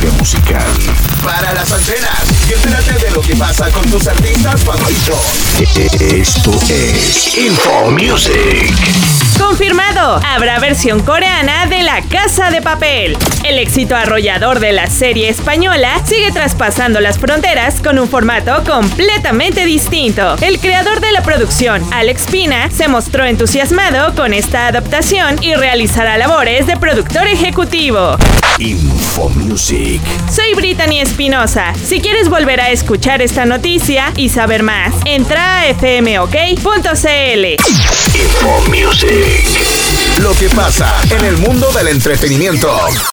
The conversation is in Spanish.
industria musical. Para las antenas y entérate de lo que pasa con tus artistas favoritos. Esto es Info Music. Confirmado, habrá versión coreana de La Casa de Papel. El éxito arrollador de la serie española sigue traspasando las fronteras con un formato completamente distinto. El creador de la producción, Alex Pina, se mostró entusiasmado con esta adaptación y realizará labores de productor ejecutivo. Info Music. Soy Brittany Espinosa. Si quieres volver a escuchar esta noticia y saber más, entra a fmok.cl. Info Music. Lo que pasa en el mundo del entretenimiento.